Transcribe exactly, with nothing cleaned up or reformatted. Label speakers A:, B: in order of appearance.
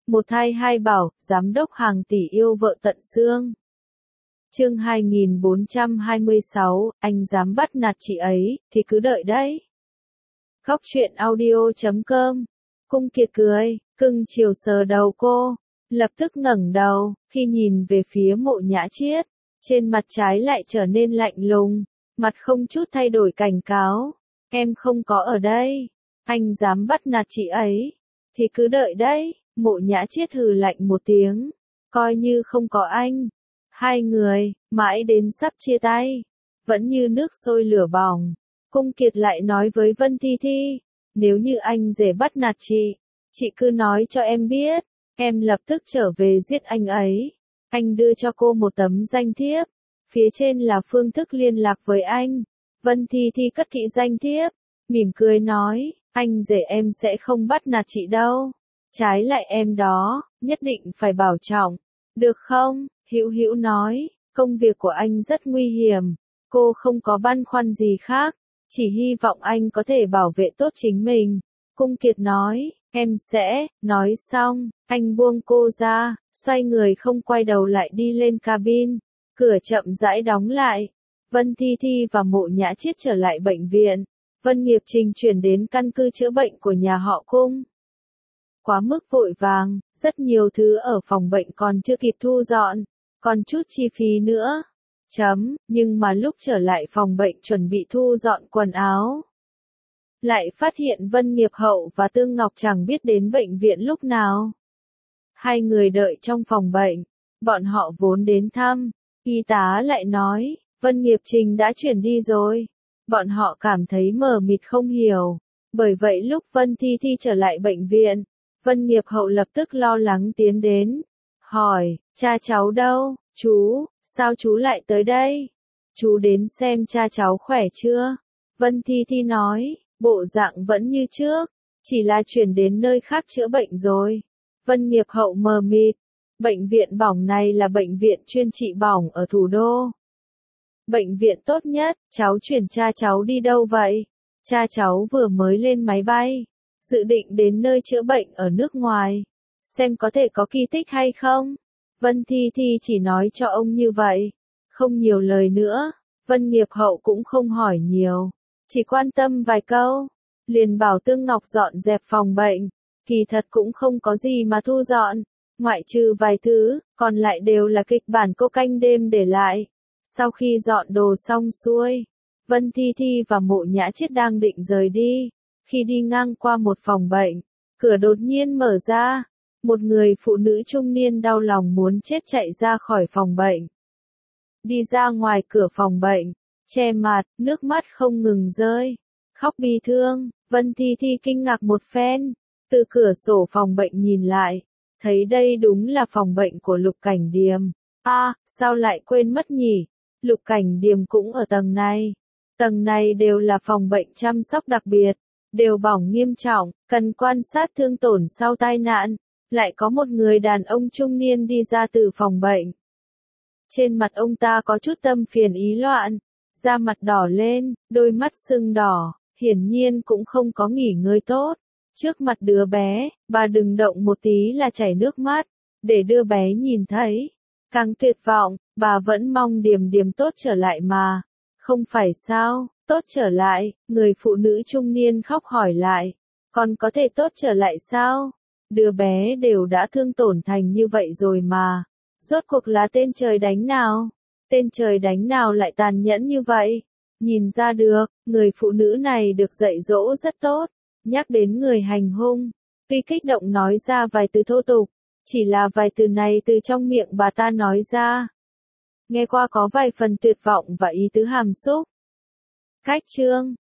A: Một thai hai bảo, giám đốc hàng tỷ yêu vợ tận xương. Chương hai nghìn bốn trăm hai mươi sáu, anh dám bắt nạt chị ấy, thì cứ đợi đấy. Góc truyện audio chấm com. Cung Kiệt cười, cưng chiều sờ đầu cô, lập tức ngẩng đầu, khi nhìn về phía Mộ Nhã Chiết, trên mặt trái lại trở nên lạnh lùng, mặt không chút thay đổi cảnh cáo. Em không có ở đây, anh dám bắt nạt chị ấy, thì cứ đợi đấy. Mộ Nhã Chiết hừ lạnh một tiếng, coi như không có anh. Hai người, mãi đến sắp chia tay, vẫn như nước sôi lửa bỏng. Cung Kiệt lại nói với Vân Thi Thi, nếu như anh rể bắt nạt chị, chị cứ nói cho em biết, em lập tức trở về giết anh ấy. Anh đưa cho cô một tấm danh thiếp, phía trên là phương thức liên lạc với anh. Vân Thi Thi cất kỹ danh thiếp, mỉm cười nói, anh rể em sẽ không bắt nạt chị đâu. Trái lại em đó, nhất định phải bảo trọng, được không? Hữu Hữu nói, công việc của anh rất nguy hiểm, cô không có băn khoăn gì khác, chỉ hy vọng anh có thể bảo vệ tốt chính mình. Cung Kiệt nói, em sẽ, nói xong, anh buông cô ra, xoay người không quay đầu lại đi lên cabin, cửa chậm rãi đóng lại. Vân Thi Thi và Mộ Nhã Chiết trở lại bệnh viện, Vân Nghiệp Trình chuyển đến căn cứ chữa bệnh của nhà họ Cung. Quá mức vội vàng, rất nhiều thứ ở phòng bệnh còn chưa kịp thu dọn, còn chút chi phí nữa. Chấm, nhưng mà lúc trở lại phòng bệnh chuẩn bị thu dọn quần áo, lại phát hiện Vân Nghiệp Hậu và Tương Ngọc chẳng biết đến bệnh viện lúc nào. Hai người đợi trong phòng bệnh, bọn họ vốn đến thăm, y tá lại nói, Vân Nghiệp Trình đã chuyển đi rồi. Bọn họ cảm thấy mờ mịt không hiểu, bởi vậy lúc Vân Thi Thi trở lại bệnh viện, Vân Nghiệp Hậu lập tức lo lắng tiến đến, hỏi, cha cháu đâu, chú, sao chú lại tới đây? Chú đến xem cha cháu khỏe chưa? Vân Thi Thi nói, bộ dạng vẫn như trước, chỉ là chuyển đến nơi khác chữa bệnh rồi. Vân Nghiệp Hậu mờ mịt, bệnh viện bỏng này là bệnh viện chuyên trị bỏng ở thủ đô. Bệnh viện tốt nhất, cháu chuyển cha cháu đi đâu vậy? Cha cháu vừa mới lên máy bay, dự định đến nơi chữa bệnh ở nước ngoài, xem có thể có kỳ tích hay không. Vân Thi Thi chỉ nói cho ông như vậy, không nhiều lời nữa. Vân Nghiệp Hậu cũng không hỏi nhiều, chỉ quan tâm vài câu, liền bảo Tương Ngọc dọn dẹp phòng bệnh. Kỳ thật cũng không có gì mà thu dọn, ngoại trừ vài thứ, còn lại đều là kịch bản cô canh đêm để lại. Sau khi dọn đồ xong xuôi, Vân Thi Thi và Mộ Nhã Chiết đang định rời đi, khi đi ngang qua một phòng bệnh, cửa đột nhiên mở ra, một người phụ nữ trung niên đau lòng muốn chết chạy ra khỏi phòng bệnh. Đi ra ngoài cửa phòng bệnh, che mặt, nước mắt không ngừng rơi, khóc bi thương. Vân Thi Thi kinh ngạc một phen, từ cửa sổ phòng bệnh nhìn lại, thấy đây đúng là phòng bệnh của Lục Cảnh Điềm. A, à, sao lại quên mất nhỉ? Lục Cảnh Điềm cũng ở tầng này. Tầng này đều là phòng bệnh chăm sóc đặc biệt, đều bỏng nghiêm trọng, cần quan sát thương tổn sau tai nạn. Lại có một người đàn ông trung niên đi ra từ phòng bệnh. Trên mặt ông ta có chút tâm phiền ý loạn, da mặt đỏ lên, đôi mắt sưng đỏ, hiển nhiên cũng không có nghỉ ngơi tốt. Trước mặt đứa bé, bà đừng động một tí là chảy nước mắt, để đứa bé nhìn thấy. Càng tuyệt vọng, bà vẫn mong Điềm Điềm tốt trở lại mà. Không phải sao, tốt trở lại, người phụ nữ trung niên khóc hỏi lại. Còn có thể tốt trở lại sao? Đứa bé đều đã thương tổn thành như vậy rồi mà. Rốt cuộc là tên trời đánh nào? Tên trời đánh nào lại tàn nhẫn như vậy? Nhìn ra được, người phụ nữ này được dạy dỗ rất tốt. Nhắc đến người hành hung, tuy kích động nói ra vài từ thô tục, chỉ là vài từ này từ trong miệng bà ta nói ra, nghe qua có vài phần tuyệt vọng và ý tứ hàm xúc. Cách chương